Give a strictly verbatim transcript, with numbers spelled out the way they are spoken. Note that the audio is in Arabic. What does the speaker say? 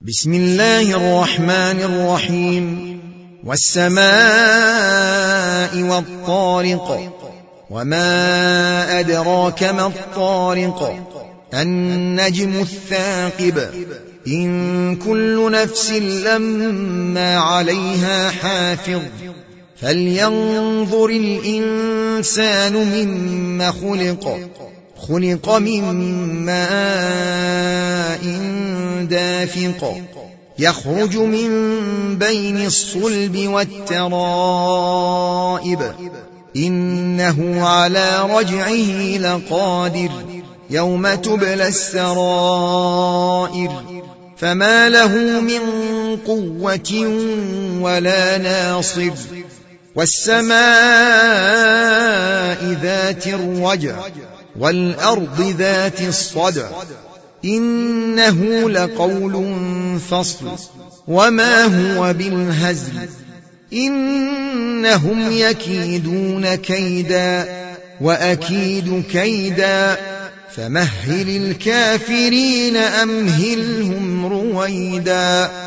بسم الله الرحمن الرحيم والسماء والطارق وما أدراك ما الطارق النجم الثاقب إن كل نفس لما عليها حافظ فلينظر الإنسان مما خلق خلق من ماء دافق يخرج من بين الصلب والترائب إنه على رجعه لقادر يوم تبلى السرائر فما له من قوة ولا ناصر والسماء ذات الرجع والأرض ذات الصدع إنه لقول فصل وما هو بالهزل إنهم يكيدون كيدا وأكيد كيدا فمهل الكافرين أمهلهم رويدا.